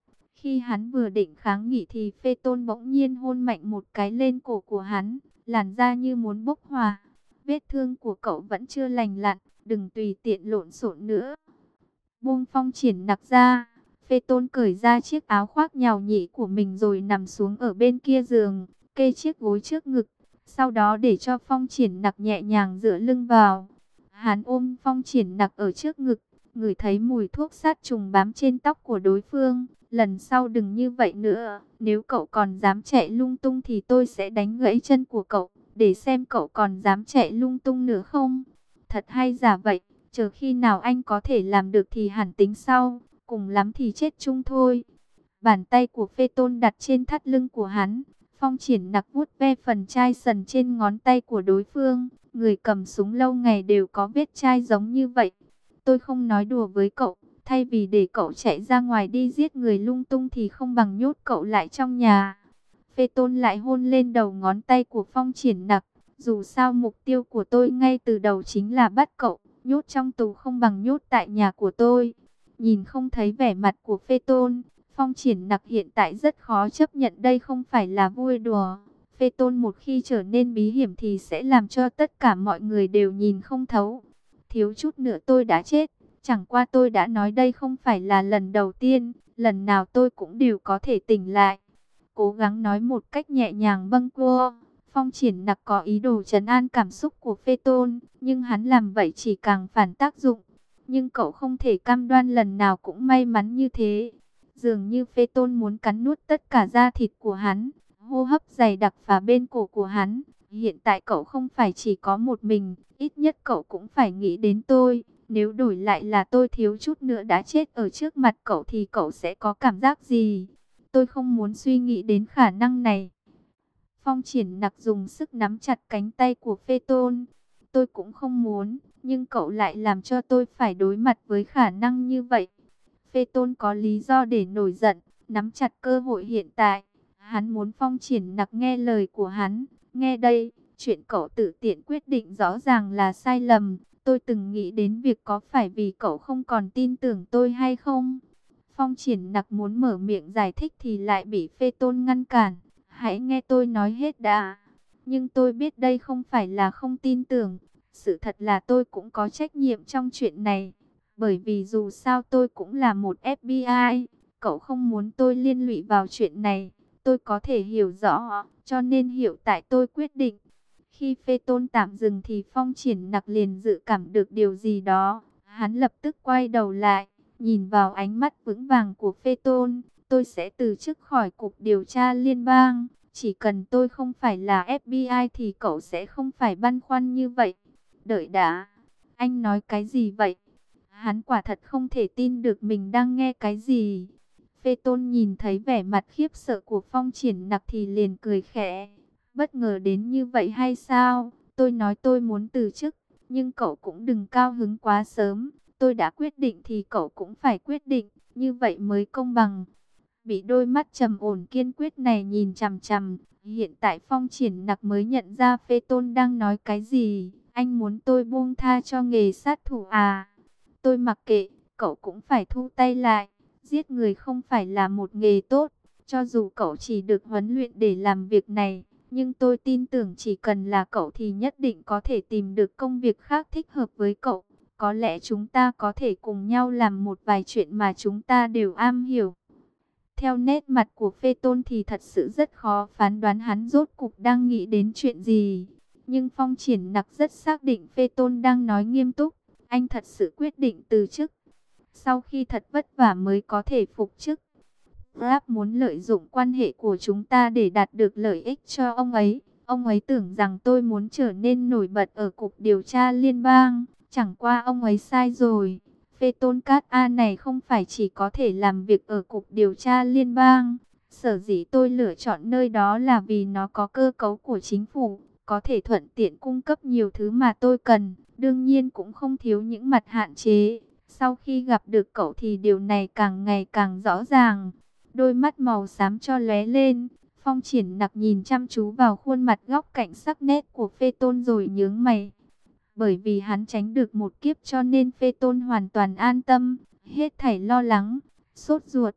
Khi hắn vừa định kháng nghị thì Phê Tôn bỗng nhiên hôn mạnh một cái lên cổ của hắn, làn da như muốn bốc hỏa. Vết thương của cậu vẫn chưa lành lặn, đừng tùy tiện lộn xộn nữa. Buông Phong Triển Nặc ra, Phê Tôn cởi ra chiếc áo khoác nhào nhĩ của mình rồi nằm xuống ở bên kia giường, kê chiếc gối trước ngực. Sau đó để cho Phong Triển Nặc nhẹ nhàng dựa lưng vào. Hắn ôm Phong Triển Nặc ở trước ngực, ngửi thấy mùi thuốc sát trùng bám trên tóc của đối phương. Lần sau đừng như vậy nữa, nếu cậu còn dám chạy lung tung thì tôi sẽ đánh gãy chân của cậu, để xem cậu còn dám chạy lung tung nữa không. Thật hay giả vậy, chờ khi nào anh có thể làm được thì hẳn tính sau, cùng lắm thì chết chung thôi. Bàn tay của Phê Tôn đặt trên thắt lưng của hắn, Phong Triển Nặc vuốt ve phần chai sần trên ngón tay của đối phương. Người cầm súng lâu ngày đều có vết chai giống như vậy. Tôi không nói đùa với cậu, thay vì để cậu chạy ra ngoài đi giết người lung tung thì không bằng nhốt cậu lại trong nhà. Phê Tôn lại hôn lên đầu ngón tay của Phong Triển Nặc. Dù sao mục tiêu của tôi ngay từ đầu chính là bắt cậu, nhốt trong tù không bằng nhốt tại nhà của tôi. Nhìn không thấy vẻ mặt của Phê Tôn, Phong Triển Nặc hiện tại rất khó chấp nhận đây không phải là vui đùa. Phê Tôn một khi trở nên bí hiểm thì sẽ làm cho tất cả mọi người đều nhìn không thấu. Thiếu chút nữa tôi đã chết, chẳng qua tôi đã nói đây không phải là lần đầu tiên, lần nào tôi cũng đều có thể tỉnh lại. Cố gắng nói một cách nhẹ nhàng bâng quơ. Phong Triển Nặc có ý đồ trấn an cảm xúc của Phê Tôn, nhưng hắn làm vậy chỉ càng phản tác dụng. Nhưng cậu không thể cam đoan lần nào cũng may mắn như thế. Dường như Phê Tôn muốn cắn nuốt tất cả da thịt của hắn, hô hấp dày đặc phá bên cổ của hắn. Hiện tại cậu không phải chỉ có một mình, ít nhất cậu cũng phải nghĩ đến tôi. Nếu đổi lại là tôi thiếu chút nữa đã chết ở trước mặt cậu thì cậu sẽ có cảm giác gì? Tôi không muốn suy nghĩ đến khả năng này. Phong Triển Nặc dùng sức nắm chặt cánh tay của Phê Tôn. Tôi cũng không muốn, nhưng cậu lại làm cho tôi phải đối mặt với khả năng như vậy. Phê Tôn có lý do để nổi giận, nắm chặt cơ hội hiện tại. Hắn muốn Phong Triển Nặc nghe lời của hắn. Nghe đây, chuyện cậu tự tiện quyết định rõ ràng là sai lầm. Tôi từng nghĩ đến việc có phải vì cậu không còn tin tưởng tôi hay không? Phong Triển Nặc muốn mở miệng giải thích thì lại bị Phê Tôn ngăn cản. Hãy nghe tôi nói hết đã. Nhưng tôi biết đây không phải là không tin tưởng. Sự thật là tôi cũng có trách nhiệm trong chuyện này. Bởi vì dù sao tôi cũng là một FBI. Cậu không muốn tôi liên lụy vào chuyện này. Tôi có thể hiểu rõ. Cho nên hiện tại tôi quyết định. Khi Phê Tôn tạm dừng thì Phong Triển Nặc liền dự cảm được điều gì đó. Hắn lập tức quay đầu lại, nhìn vào ánh mắt vững vàng của Phê Tôn. Tôi sẽ từ chức khỏi Cục Điều tra Liên bang. Chỉ cần tôi không phải là FBI thì cậu sẽ không phải băn khoăn như vậy. Đợi đã. Anh nói cái gì vậy? Hắn quả thật không thể tin được mình đang nghe cái gì. Phê Tôn nhìn thấy vẻ mặt khiếp sợ của Phong Triển Nặc thì liền cười khẽ. Bất ngờ đến như vậy hay sao? Tôi nói tôi muốn từ chức, nhưng cậu cũng đừng cao hứng quá sớm. Tôi đã quyết định thì cậu cũng phải quyết định, như vậy mới công bằng. Bị đôi mắt trầm ổn kiên quyết này nhìn chằm chằm, hiện tại Phong Triển Nặc mới nhận ra Phê Tôn đang nói cái gì. Anh muốn tôi buông tha cho nghề sát thủ à? Tôi mặc kệ, cậu cũng phải thu tay lại. Giết người không phải là một nghề tốt, cho dù cậu chỉ được huấn luyện để làm việc này. Nhưng tôi tin tưởng chỉ cần là cậu thì nhất định có thể tìm được công việc khác thích hợp với cậu. Có lẽ chúng ta có thể cùng nhau làm một vài chuyện mà chúng ta đều am hiểu. Theo nét mặt của Phê Tôn thì thật sự rất khó phán đoán hắn rốt cục đang nghĩ đến chuyện gì. Nhưng Phong Triển Nặc rất xác định Phê Tôn đang nói nghiêm túc. Anh thật sự quyết định từ chức. Sau khi thật vất vả mới có thể phục chức. Grab muốn lợi dụng quan hệ của chúng ta để đạt được lợi ích cho ông ấy. Ông ấy tưởng rằng tôi muốn trở nên nổi bật ở Cục Điều tra Liên bang. Chẳng qua ông ấy sai rồi. Phê Tôn Cát A này không phải chỉ có thể làm việc ở Cục Điều tra Liên bang. Sở dĩ tôi lựa chọn nơi đó là vì nó có cơ cấu của chính phủ, có thể thuận tiện cung cấp nhiều thứ mà tôi cần. Đương nhiên cũng không thiếu những mặt hạn chế. Sau khi gặp được cậu thì điều này càng ngày càng rõ ràng. Đôi mắt màu xám cho lóe lên. Phong Triển Nặc nhìn chăm chú vào khuôn mặt góc cạnh sắc nét của Phê Tôn rồi nhướng mày. Bởi vì hắn tránh được một kiếp cho nên Phê Tôn hoàn toàn an tâm. Hết thảy lo lắng, sốt ruột,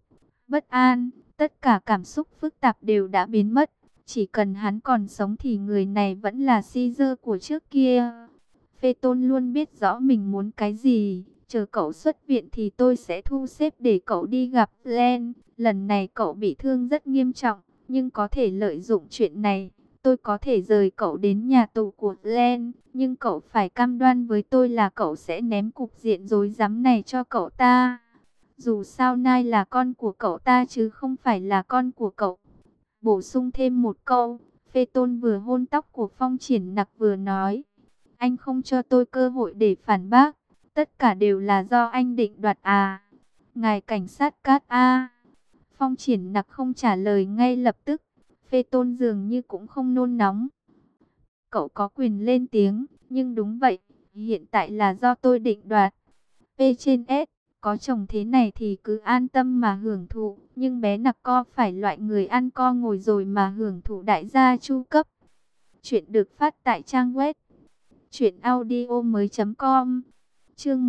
bất an, tất cả cảm xúc phức tạp đều đã biến mất. Chỉ cần hắn còn sống thì người này vẫn là Caesar của trước kia. Phê Tôn luôn biết rõ mình muốn cái gì. Chờ cậu xuất viện thì tôi sẽ thu xếp để cậu đi gặp Len. Lần này cậu bị thương rất nghiêm trọng, nhưng có thể lợi dụng chuyện này. Tôi có thể rời cậu đến nhà tù của Len, nhưng cậu phải cam đoan với tôi là cậu sẽ ném cục diện rối rắm này cho cậu ta. Dù sao Nai là con của cậu ta chứ không phải là con của cậu. Bổ sung thêm một câu, Phê Tôn vừa hôn tóc của Phong Triển Nặc vừa nói. Anh không cho tôi cơ hội để phản bác. Tất cả đều là do anh định đoạt à? Ngài cảnh sát Cát A. Phong Triển Nặc không trả lời ngay lập tức. Phê Tôn dường như cũng không nôn nóng. Cậu có quyền lên tiếng, nhưng đúng vậy, hiện tại là do tôi định đoạt. P trên S, có chồng thế này thì cứ an tâm mà hưởng thụ. Nhưng bé Nặc Co phải loại người ăn co ngồi rồi mà hưởng thụ đại gia chu cấp. Chuyện được phát tại trang web truyệnaudiomoi.com. Chương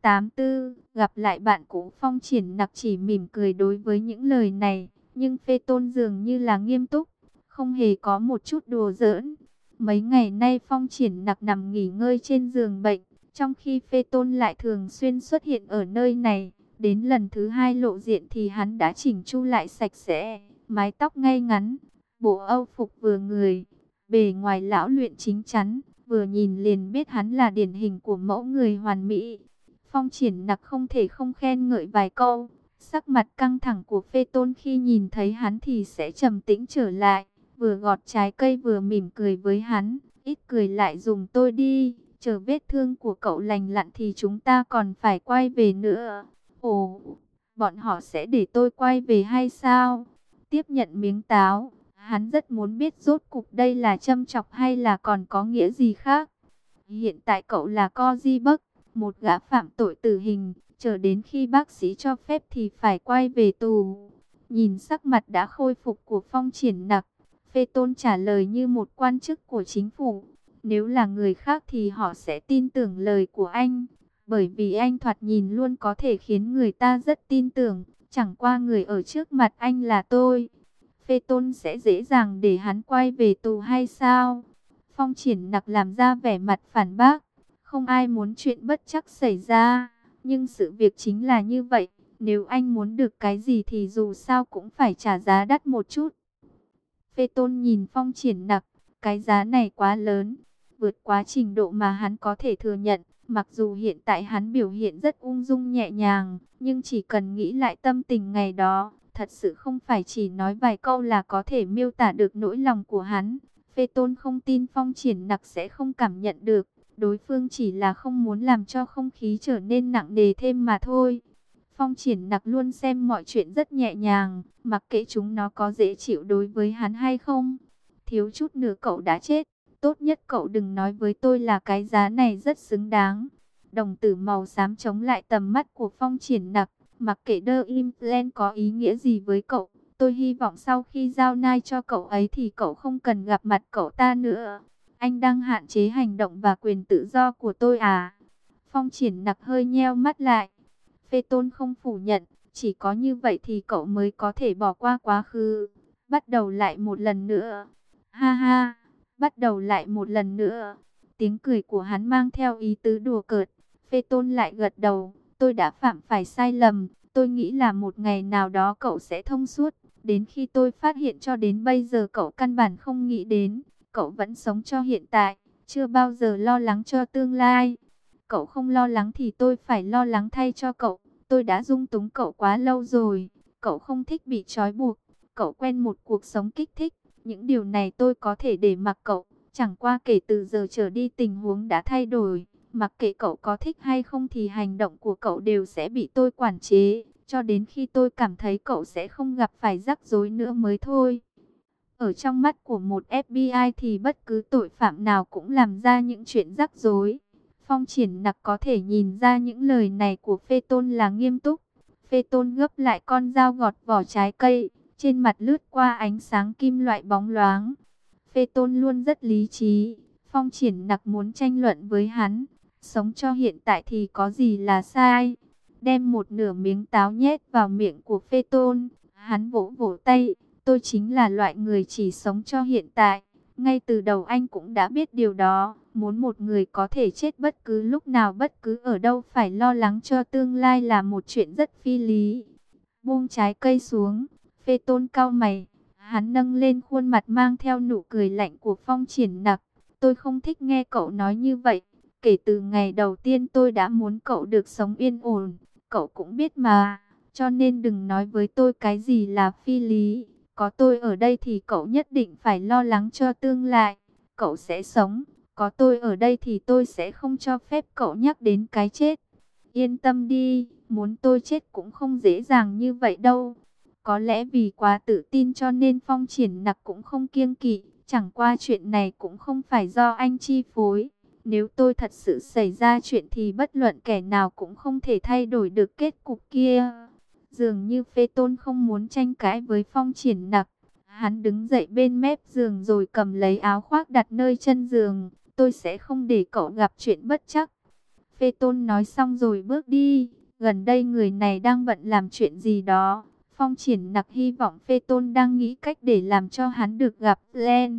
184, gặp lại bạn cũ. Phong Triển Nặc chỉ mỉm cười đối với những lời này, nhưng Phê Tôn dường như là nghiêm túc, không hề có một chút đùa giỡn. Mấy ngày nay Phong Triển Nặc nằm nghỉ ngơi trên giường bệnh, trong khi Phê Tôn lại thường xuyên xuất hiện ở nơi này. Đến lần thứ hai lộ diện thì hắn đã chỉnh chu lại sạch sẽ, mái tóc ngay ngắn, bộ âu phục vừa người, bề ngoài lão luyện chính chắn, vừa nhìn liền biết hắn là điển hình của mẫu người hoàn mỹ. Phong Triển Nặc không thể không khen ngợi vài câu. Sắc mặt căng thẳng của Phê Tôn khi nhìn thấy hắn thì sẽ trầm tĩnh trở lại, vừa gọt trái cây vừa mỉm cười với hắn. Ít cười lại dùng tôi đi, chờ vết thương của cậu lành lặn thì chúng ta còn phải quay về nữa. Ồ, bọn họ sẽ để tôi quay về hay sao? Tiếp nhận miếng táo, hắn rất muốn biết rốt cục đây là châm chọc hay là còn có nghĩa gì khác. Hiện tại cậu là Co Di Bấc, một gã phạm tội tử hình, chờ đến khi bác sĩ cho phép thì phải quay về tù. Nhìn sắc mặt đã khôi phục của Phong Triển Nặc, Phê Tôn trả lời như một quan chức của chính phủ. Nếu là người khác thì họ sẽ tin tưởng lời của anh, bởi vì anh thoạt nhìn luôn có thể khiến người ta rất tin tưởng. Chẳng qua người ở trước mặt anh là tôi. Phê Tôn sẽ dễ dàng để hắn quay về tù hay sao? Phong Triển Nặc làm ra vẻ mặt phản bác. Không ai muốn chuyện bất trắc xảy ra, nhưng sự việc chính là như vậy. Nếu anh muốn được cái gì thì dù sao cũng phải trả giá đắt một chút. Phê Tôn nhìn Phong Triển Nặc, cái giá này quá lớn, vượt quá trình độ mà hắn có thể thừa nhận. Mặc dù hiện tại hắn biểu hiện rất ung dung nhẹ nhàng, nhưng chỉ cần nghĩ lại tâm tình ngày đó, thật sự không phải chỉ nói vài câu là có thể miêu tả được nỗi lòng của hắn. Phê Tôn không tin Phong Triển Nặc sẽ không cảm nhận được, đối phương chỉ là không muốn làm cho không khí trở nên nặng nề thêm mà thôi. Phong Triển Nặc luôn xem mọi chuyện rất nhẹ nhàng, mặc kệ chúng nó có dễ chịu đối với hắn hay không. Thiếu chút nữa cậu đã chết, tốt nhất cậu đừng nói với tôi là cái giá này rất xứng đáng. Đồng tử màu xám chống lại tầm mắt của Phong Triển Nặc, mặc kệ đơ im Len có ý nghĩa gì với cậu. Tôi hy vọng sau khi giao Nai cho cậu ấy thì cậu không cần gặp mặt cậu ta nữa. Anh đang hạn chế hành động và quyền tự do của tôi à? Phong Triển Nặc hơi nheo mắt lại. Phê Tôn không phủ nhận, chỉ có như vậy thì cậu mới có thể bỏ qua quá khứ. Bắt đầu lại một lần nữa. Ha ha, bắt đầu lại một lần nữa. Tiếng cười của hắn mang theo ý tứ đùa cợt. Phê Tôn lại gật đầu. Tôi đã phạm phải sai lầm. Tôi nghĩ là một ngày nào đó cậu sẽ thông suốt. Đến khi tôi phát hiện cho đến bây giờ cậu căn bản không nghĩ đến. Cậu vẫn sống cho hiện tại, chưa bao giờ lo lắng cho tương lai. Cậu không lo lắng thì tôi phải lo lắng thay cho cậu. Tôi đã dung túng cậu quá lâu rồi. Cậu không thích bị trói buộc. Cậu quen một cuộc sống kích thích. Những điều này tôi có thể để mặc cậu. Chẳng qua kể từ giờ trở đi tình huống đã thay đổi. Mặc kệ cậu có thích hay không thì hành động của cậu đều sẽ bị tôi quản chế. Cho đến khi tôi cảm thấy cậu sẽ không gặp phải rắc rối nữa mới thôi. Ở trong mắt của một FBI thì bất cứ tội phạm nào cũng làm ra những chuyện rắc rối. Phong Triển Nặc có thể nhìn ra những lời này của Phê Tôn là nghiêm túc. Phê Tôn gấp lại con dao gọt vỏ trái cây, trên mặt lướt qua ánh sáng kim loại bóng loáng. Phê Tôn luôn rất lý trí. Phong Triển Nặc muốn tranh luận với hắn. Sống cho hiện tại thì có gì là sai? Đem một nửa miếng táo nhét vào miệng của Phê Tôn. Hắn vỗ vỗ tay, tôi chính là loại người chỉ sống cho hiện tại. Ngay từ đầu anh cũng đã biết điều đó, muốn một người có thể chết bất cứ lúc nào bất cứ ở đâu phải lo lắng cho tương lai là một chuyện rất phi lý. Buông trái cây xuống, Phê Tôn cau mày, hắn nâng lên khuôn mặt mang theo nụ cười lạnh của Phong Triển Nặc. Tôi không thích nghe cậu nói như vậy, kể từ ngày đầu tiên tôi đã muốn cậu được sống yên ổn, cậu cũng biết mà, cho nên đừng nói với tôi cái gì là phi lý. Có tôi ở đây thì cậu nhất định phải lo lắng cho tương lai. Cậu sẽ sống. Có tôi ở đây thì tôi sẽ không cho phép cậu nhắc đến cái chết. Yên tâm đi, muốn tôi chết cũng không dễ dàng như vậy đâu. Có lẽ vì quá tự tin cho nên Phong Triển Nặc cũng không kiêng kỵ. Chẳng qua chuyện này cũng không phải do anh chi phối. Nếu tôi thật sự xảy ra chuyện thì bất luận kẻ nào cũng không thể thay đổi được kết cục kia. Dường như Phê Tôn không muốn tranh cãi với Phong Triển Nặc. Hắn đứng dậy bên mép giường rồi cầm lấy áo khoác đặt nơi chân giường. Tôi sẽ không để cậu gặp chuyện bất trắc. Phê Tôn nói xong rồi bước đi. Gần đây người này đang bận làm chuyện gì đó. Phong Triển Nặc hy vọng Phê Tôn đang nghĩ cách để làm cho hắn được gặp Len.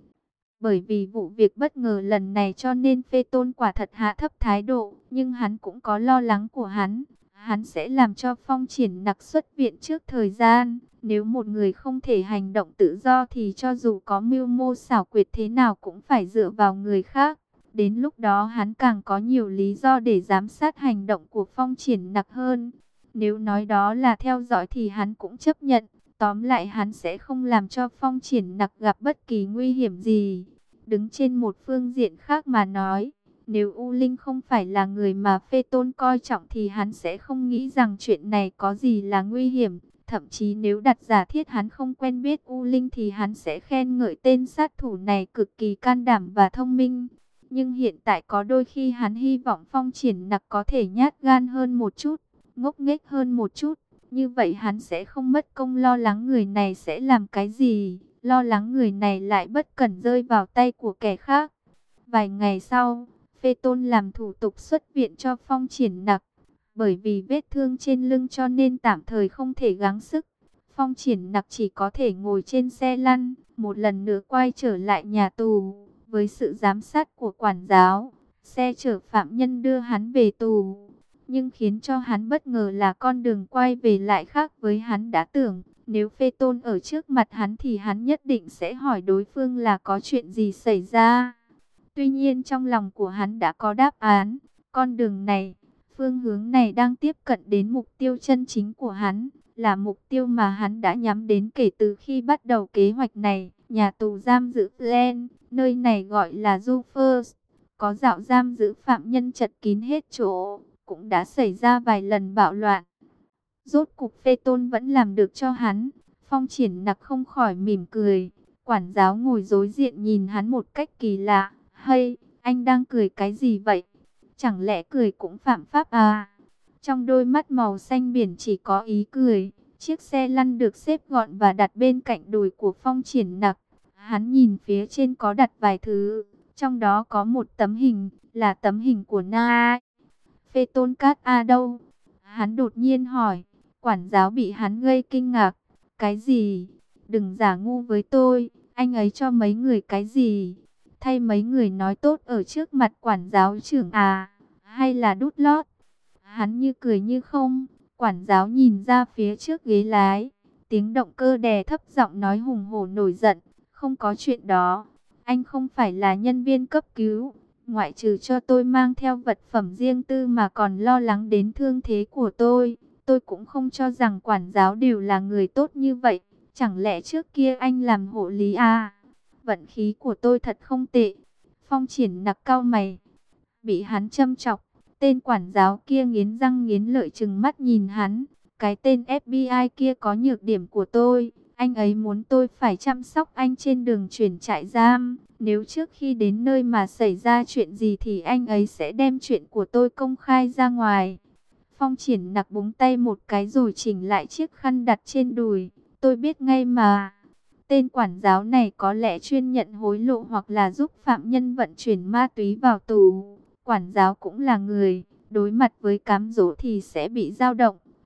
Bởi vì vụ việc bất ngờ lần này cho nên Phê Tôn quả thật hạ thấp thái độ. Nhưng hắn cũng có lo lắng của hắn. Hắn sẽ làm cho Phong Triển Nặc xuất viện trước thời gian. Nếu một người không thể hành động tự do thì cho dù có mưu mô xảo quyệt thế nào cũng phải dựa vào người khác. Đến lúc đó hắn càng có nhiều lý do để giám sát hành động của Phong Triển Nặc hơn. Nếu nói đó là theo dõi thì hắn cũng chấp nhận. Tóm lại hắn sẽ không làm cho Phong Triển Nặc gặp bất kỳ nguy hiểm gì. Đứng trên một phương diện khác mà nói, nếu U Linh không phải là người mà Phê Tôn coi trọng thì hắn sẽ không nghĩ rằng chuyện này có gì là nguy hiểm. Thậm chí nếu đặt giả thiết hắn không quen biết U Linh thì hắn sẽ khen ngợi tên sát thủ này cực kỳ can đảm và thông minh. Nhưng hiện tại có đôi khi hắn hy vọng Phong Triển Nặc có thể nhát gan hơn một chút, ngốc nghếch hơn một chút. Như vậy hắn sẽ không mất công lo lắng người này sẽ làm cái gì, lo lắng người này lại bất cẩn rơi vào tay của kẻ khác. Vài ngày sau, Phê Tôn làm thủ tục xuất viện cho Phong Triển Nặc. Bởi vì vết thương trên lưng cho nên tạm thời không thể gắng sức. Phong Triển Nặc chỉ có thể ngồi trên xe lăn, một lần nữa quay trở lại nhà tù. Với sự giám sát của quản giáo, xe chở phạm nhân đưa hắn về tù. Nhưng khiến cho hắn bất ngờ là con đường quay về lại khác với hắn đã tưởng. Nếu Phê Tôn ở trước mặt hắn thì hắn nhất định sẽ hỏi đối phương là có chuyện gì xảy ra. Tuy nhiên trong lòng của hắn đã có đáp án. Con đường này, phương hướng này đang tiếp cận đến mục tiêu chân chính của hắn. Là mục tiêu mà hắn đã nhắm đến kể từ khi bắt đầu kế hoạch này. Nhà tù giam giữ Glen, nơi này gọi là Jufers. Có dạo giam giữ phạm nhân chật kín hết chỗ. Cũng đã xảy ra vài lần bạo loạn. Rốt cục Phê Tôn vẫn làm được cho hắn. Phong Triển Nặc không khỏi mỉm cười. Quản giáo ngồi đối diện nhìn hắn một cách kỳ lạ. Hay, anh đang cười cái gì vậy? Chẳng lẽ cười cũng phạm pháp à? Trong đôi mắt màu xanh biển chỉ có ý cười. Chiếc xe lăn được xếp gọn và đặt bên cạnh đùi của Phong Triển Nặc. Hắn nhìn phía trên có đặt vài thứ. Trong đó có một tấm hình, là tấm hình của Na. Phê Tôn Cát A đâu? Hắn đột nhiên hỏi. Quản giáo bị hắn gây kinh ngạc. Cái gì? Đừng giả ngu với tôi. Anh ấy cho mấy người cái gì? Thay mấy người nói tốt ở trước mặt quản giáo trưởng à? Hay là đút lót? Hắn như cười như không. Quản giáo nhìn ra phía trước ghế lái. Tiếng động cơ đè thấp giọng nói hùng hổ nổi giận. Không có chuyện đó. Anh không phải là nhân viên cấp cứu. Ngoại trừ cho tôi mang theo vật phẩm riêng tư mà còn lo lắng đến thương thế của tôi. Tôi cũng không cho rằng quản giáo đều là người tốt như vậy. Chẳng lẽ trước kia anh làm hộ lý à? Vận khí của tôi thật không tệ. Phong Triển Nặc cau mày. Bị hắn châm chọc. Tên quản giáo kia nghiến răng nghiến lợi trừng mắt nhìn hắn. Cái tên FBI kia có nhược điểm của tôi. Anh ấy muốn tôi phải chăm sóc anh trên đường chuyển trại giam. Nếu trước khi đến nơi mà xảy ra chuyện gì thì anh ấy sẽ đem chuyện của tôi công khai ra ngoài. Phong Triển Nặc búng tay một cái rồi chỉnh lại chiếc khăn đặt trên đùi. Tôi biết ngay mà. Tên quản giáo này có lẽ chuyên nhận hối lộ hoặc là giúp phạm nhân vận chuyển ma túy vào tù. Quản giáo cũng là người, đối mặt với cám dỗ thì sẽ bị dao động.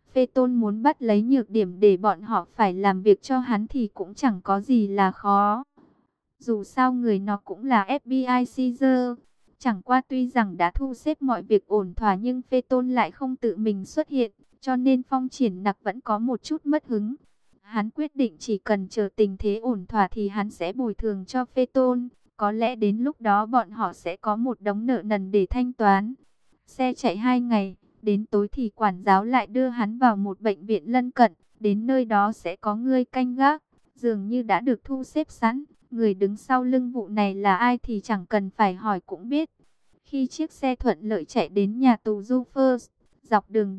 Phê Tôn muốn bắt lấy nhược điểm để bọn họ phải làm việc cho hắn thì cũng chẳng có gì là khó. Dù sao người nó cũng là FBI Caesar. Chẳng qua tuy rằng đã thu xếp mọi việc ổn thỏa nhưng Phê Tôn lại không tự mình xuất hiện, cho nên Phong Triển Nặc vẫn có một chút mất hứng. Hắn quyết định chỉ cần chờ tình thế ổn thỏa thì hắn sẽ bồi thường cho Phê Tôn. Có lẽ đến lúc đó bọn họ sẽ có một đống nợ nần để thanh toán. Xe chạy 2 ngày, đến tối thì quản giáo lại đưa hắn vào một bệnh viện lân cận. Đến nơi đó sẽ có người canh gác, dường như đã được thu xếp sẵn. Người đứng sau lưng vụ này là ai thì chẳng cần phải hỏi cũng biết. Khi chiếc xe thuận lợi chạy đến nhà tù Jufers, dọc đường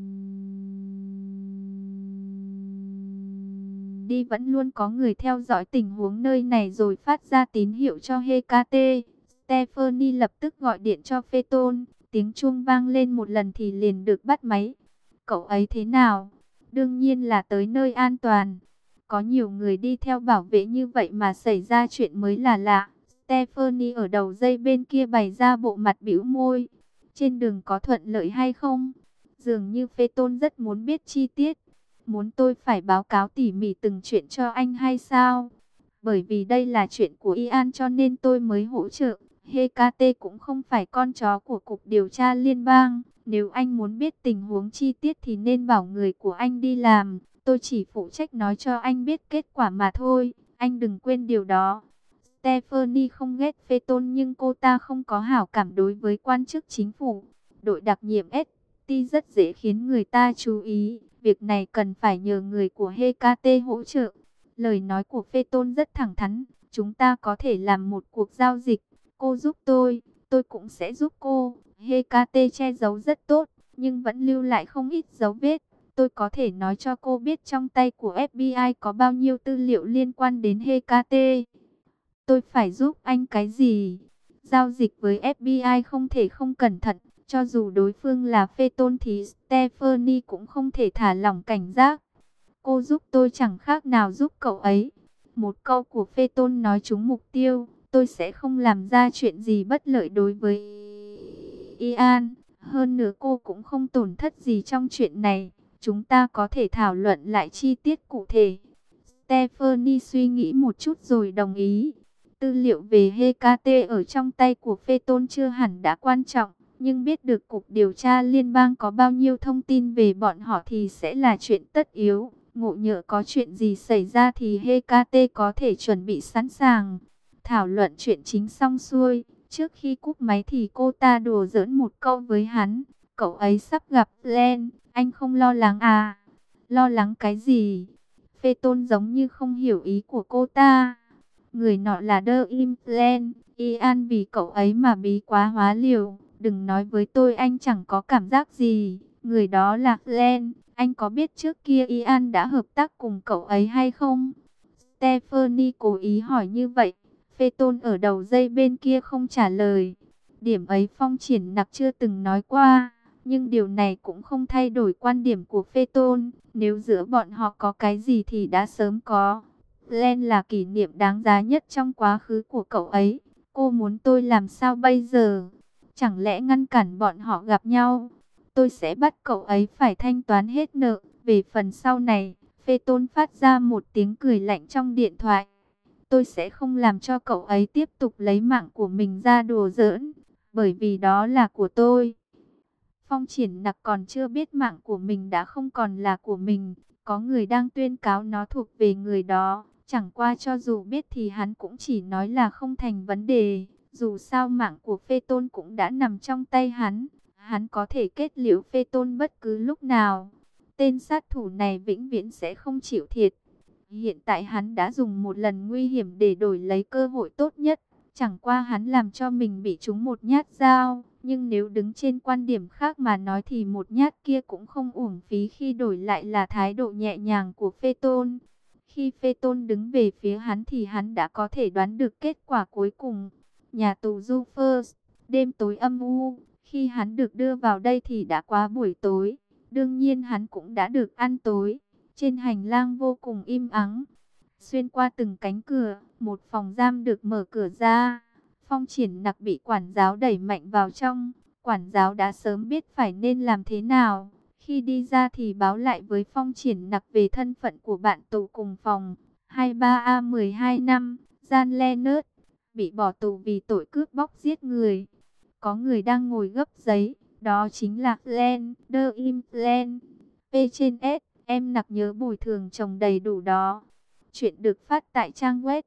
đi vẫn luôn có người theo dõi tình huống nơi này rồi phát ra tín hiệu cho Hecate. Stephanie lập tức gọi điện cho Phaeton, tiếng chuông vang lên một lần thì liền được bắt máy. Cậu ấy thế nào? Đương nhiên là tới nơi an toàn. Có nhiều người đi theo bảo vệ như vậy mà xảy ra chuyện mới là lạ. Stephanie ở đầu dây bên kia bày ra bộ mặt bĩu môi. Trên đường có thuận lợi hay không? Dường như Phaeton rất muốn biết chi tiết. Muốn tôi phải báo cáo tỉ mỉ từng chuyện cho anh hay sao? Bởi vì đây là chuyện của Ian cho nên tôi mới hỗ trợ. Hecate cũng không phải con chó của Cục Điều tra Liên bang. Nếu anh muốn biết tình huống chi tiết thì nên bảo người của anh đi làm. Tôi chỉ phụ trách nói cho anh biết kết quả mà thôi. Anh đừng quên điều đó. Stephanie không ghét Phaeton nhưng cô ta không có hảo cảm đối với quan chức chính phủ. Đội đặc nhiệm ST rất dễ khiến người ta chú ý. Việc này cần phải nhờ người của Hecate hỗ trợ. Lời nói của Phaeton rất thẳng thắn. Chúng ta có thể làm một cuộc giao dịch. Cô giúp tôi cũng sẽ giúp cô. Hecate che giấu rất tốt, nhưng vẫn lưu lại không ít dấu vết. Tôi có thể nói cho cô biết trong tay của FBI có bao nhiêu tư liệu liên quan đến Hecate. Tôi phải giúp anh cái gì? Giao dịch với FBI không thể không cẩn thận. Cho dù đối phương là Phaeton thì Stephanie cũng không thể thả lỏng cảnh giác. Cô giúp tôi chẳng khác nào giúp cậu ấy. Một câu của Phaeton nói trúng mục tiêu. Tôi sẽ không làm ra chuyện gì bất lợi đối với Ian. Hơn nữa cô cũng không tổn thất gì trong chuyện này. Chúng ta có thể thảo luận lại chi tiết cụ thể. Stephanie suy nghĩ một chút rồi đồng ý. Tư liệu về Hecate ở trong tay của Phaeton chưa hẳn đã quan trọng. Nhưng biết được Cục Điều tra Liên bang có bao nhiêu thông tin về bọn họ thì sẽ là chuyện tất yếu. Ngộ nhỡ có chuyện gì xảy ra thì Hecate có thể chuẩn bị sẵn sàng. Thảo luận chuyện chính xong xuôi. Trước khi cúp máy thì cô ta đùa giỡn một câu với hắn. Cậu ấy sắp gặp Glenn, anh không lo lắng à? Lo lắng cái gì? Phaeton giống như không hiểu ý của cô ta. Người nọ là Đơ Im Glenn. Ian vì cậu ấy mà bí quá hóa liều. Đừng nói với tôi anh chẳng có cảm giác gì. Người đó là Glenn. Anh có biết trước kia Ian đã hợp tác cùng cậu ấy hay không? Stephanie cố ý hỏi như vậy. Phaeton ở đầu dây bên kia không trả lời. Điểm ấy Phong Triển Nặc chưa từng nói qua. Nhưng điều này cũng không thay đổi quan điểm của Phaeton. Nếu giữa bọn họ có cái gì thì đã sớm có. Glenn là kỷ niệm đáng giá nhất trong quá khứ của cậu ấy. Cô muốn tôi làm sao bây giờ? Chẳng lẽ ngăn cản bọn họ gặp nhau? Tôi sẽ bắt cậu ấy phải thanh toán hết nợ. Về phần sau này, Phaeton phát ra một tiếng cười lạnh trong điện thoại. Tôi sẽ không làm cho cậu ấy tiếp tục lấy mạng của mình ra đùa giỡn, bởi vì đó là của tôi. Phong Triển Nặc còn chưa biết mạng của mình đã không còn là của mình, có người đang tuyên cáo nó thuộc về người đó. Chẳng qua cho dù biết thì hắn cũng chỉ nói là không thành vấn đề, dù sao mạng của Phaeton cũng đã nằm trong tay hắn. Hắn có thể kết liễu Phaeton bất cứ lúc nào. Tên sát thủ này vĩnh viễn sẽ không chịu thiệt. Hiện tại hắn đã dùng một lần nguy hiểm để đổi lấy cơ hội tốt nhất. Chẳng qua hắn làm cho mình bị trúng một nhát dao. Nhưng nếu đứng trên quan điểm khác mà nói thì một nhát kia cũng không uổng phí khi đổi lại là thái độ nhẹ nhàng của Phaeton. Khi Phaeton đứng về phía hắn thì hắn đã có thể đoán được kết quả cuối cùng. Nhà tù Jufers, đêm tối âm u. Khi hắn được đưa vào đây thì đã quá buổi tối. Đương nhiên hắn cũng đã được ăn tối. Trên hành lang vô cùng im ắng. Xuyên qua từng cánh cửa, một phòng giam được mở cửa ra. Phong Triển Nặc bị quản giáo đẩy mạnh vào trong. Quản giáo đã sớm biết phải nên làm thế nào. Khi đi ra thì báo lại với Phong Triển Nặc về thân phận của bạn tù cùng phòng. 23A 12 năm, Gian Leonard, bị bỏ tù vì tội cướp bóc giết người. Có người đang ngồi gấp giấy, đó chính là Len, The Im Len. P trên S, em Nặc nhớ bồi thường chồng đầy đủ đó. Chuyện được phát tại trang web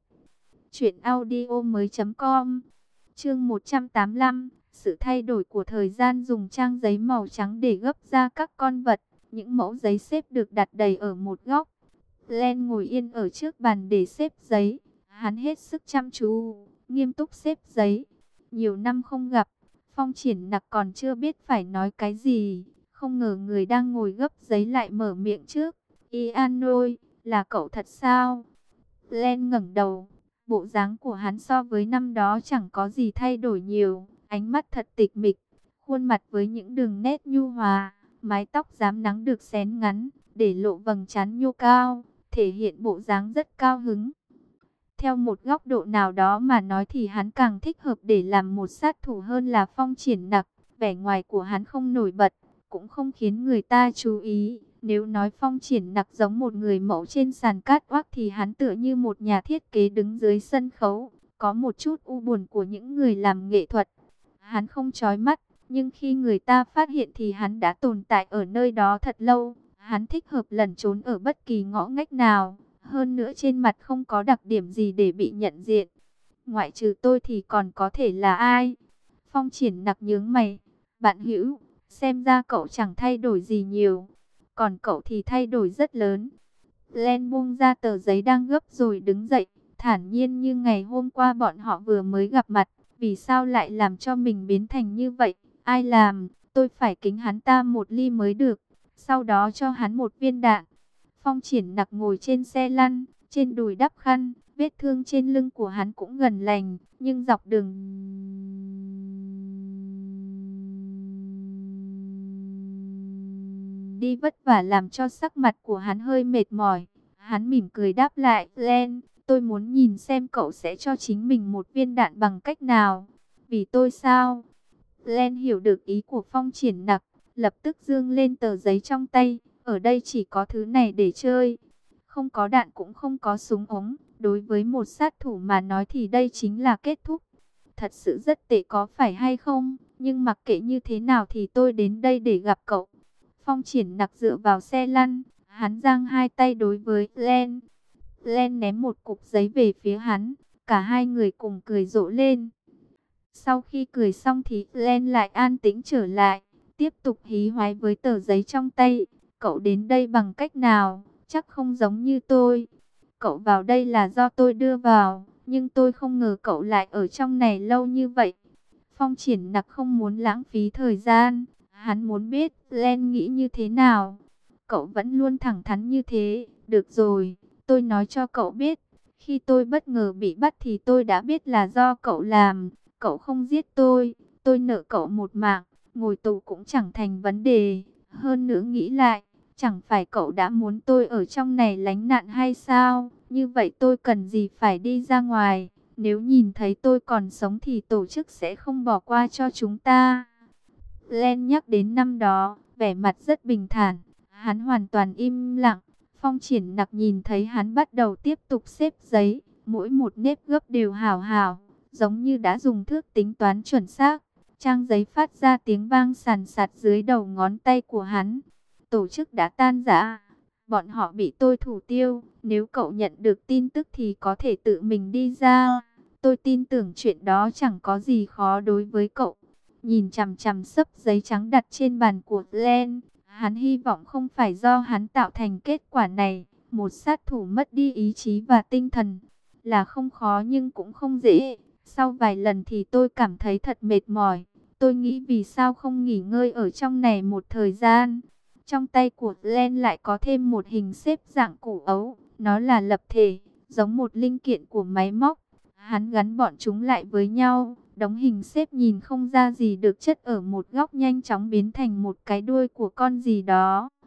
truyệnaudiomoi.com. Chương 185, sự thay đổi của thời gian. Dùng trang giấy màu trắng để gấp ra các con vật. Những mẫu giấy xếp được đặt đầy ở một góc. Len ngồi yên ở trước bàn để xếp giấy. Hắn hết sức chăm chú, nghiêm túc xếp giấy. Nhiều năm không gặp, Phong Triển Nặc còn chưa biết phải nói cái gì. Không ngờ người đang ngồi gấp giấy lại mở miệng trước. Ian ơi, là cậu thật sao? Len ngẩng đầu. Bộ dáng của hắn so với năm đó chẳng có gì thay đổi nhiều. Ánh mắt thật tịch mịch, khuôn mặt với những đường nét nhu hòa, mái tóc rám nắng được xén ngắn, để lộ vầng trán nhô cao, thể hiện bộ dáng rất cao hứng. Theo một góc độ nào đó mà nói thì hắn càng thích hợp để làm một sát thủ hơn là Phong Triển Nặc. Vẻ ngoài của hắn không nổi bật, cũng không khiến người ta chú ý. Nếu nói Phong Triển Nặc giống một người mẫu trên sàn catwalk thì hắn tựa như một nhà thiết kế đứng dưới sân khấu, có một chút u buồn của những người làm nghệ thuật. Hắn không chói mắt, nhưng khi người ta phát hiện thì hắn đã tồn tại ở nơi đó thật lâu. Hắn thích hợp lẩn trốn ở bất kỳ ngõ ngách nào. Hơn nữa trên mặt không có đặc điểm gì để bị nhận diện. Ngoại trừ tôi thì còn có thể là ai? Phong Triển Nặc nhướng mày. Bạn hữu, xem ra cậu chẳng thay đổi gì nhiều. Còn cậu thì thay đổi rất lớn. Len buông ra tờ giấy đang gấp rồi đứng dậy. Thản nhiên như ngày hôm qua bọn họ vừa mới gặp mặt. Vì sao lại làm cho mình biến thành như vậy? Ai làm? Tôi phải kính hắn ta một ly mới được. Sau đó cho hắn một viên đạn. Phong Triển Nặc ngồi trên xe lăn, trên đùi đắp khăn, vết thương trên lưng của hắn cũng gần lành, nhưng dọc đường đi vất vả làm cho sắc mặt của hắn hơi mệt mỏi. Hắn mỉm cười đáp lại, Len, tôi muốn nhìn xem cậu sẽ cho chính mình một viên đạn bằng cách nào. Vì tôi sao? Len hiểu được ý của Phong Triển Nặc, lập tức giương lên tờ giấy trong tay. Ở đây chỉ có thứ này để chơi. Không có đạn cũng không có súng ống. Đối với một sát thủ mà nói thì đây chính là kết thúc. Thật sự rất tệ có phải hay không? Nhưng mặc kệ như thế nào thì tôi đến đây để gặp cậu. Phong Triển Nặc dựa vào xe lăn. Hắn giang hai tay đối với Len. Len ném một cục giấy về phía hắn. Cả hai người cùng cười rộ lên. Sau khi cười xong thì Len lại an tĩnh trở lại. Tiếp tục hí hoái với tờ giấy trong tay. Cậu đến đây bằng cách nào? Chắc không giống như tôi. Cậu vào đây là do tôi đưa vào. Nhưng tôi không ngờ cậu lại ở trong này lâu như vậy. Phong Triển Nặc không muốn lãng phí thời gian. Hắn muốn biết Len nghĩ như thế nào. Cậu vẫn luôn thẳng thắn như thế. Được rồi, tôi nói cho cậu biết. Khi tôi bất ngờ bị bắt thì tôi đã biết là do cậu làm. Cậu không giết tôi nợ cậu một mạng. Ngồi tù cũng chẳng thành vấn đề. Hơn nữa nghĩ lại, chẳng phải cậu đã muốn tôi ở trong này lánh nạn hay sao? Như vậy tôi cần gì phải đi ra ngoài? Nếu nhìn thấy tôi còn sống thì tổ chức sẽ không bỏ qua cho chúng ta. Len nhắc đến năm đó, vẻ mặt rất bình thản. Hắn hoàn toàn im lặng. Phong Triển Nặc nhìn thấy hắn bắt đầu tiếp tục xếp giấy. Mỗi một nếp gấp đều hảo hảo, giống như đã dùng thước tính toán chuẩn xác. Trang giấy phát ra tiếng vang sàn sạt dưới đầu ngón tay của hắn. Tổ chức đã tan rã. Bọn họ bị tôi thủ tiêu. Nếu cậu nhận được tin tức thì có thể tự mình đi ra. Tôi tin tưởng chuyện đó chẳng có gì khó đối với cậu. Nhìn chằm chằm xấp giấy trắng đặt trên bàn của Len. Hắn hy vọng không phải do hắn tạo thành kết quả này. Một sát thủ mất đi ý chí và tinh thần là không khó nhưng cũng không dễ. Sau vài lần thì tôi cảm thấy thật mệt mỏi. Tôi nghĩ vì sao không nghỉ ngơi ở trong này một thời gian. Trong tay của Len lại có thêm một hình xếp dạng củ ấu. Nó là lập thể, giống một linh kiện của máy móc. Hắn gắn bọn chúng lại với nhau. Đống hình xếp nhìn không ra gì được chất ở một góc nhanh chóng biến thành một cái đuôi của con gì đó.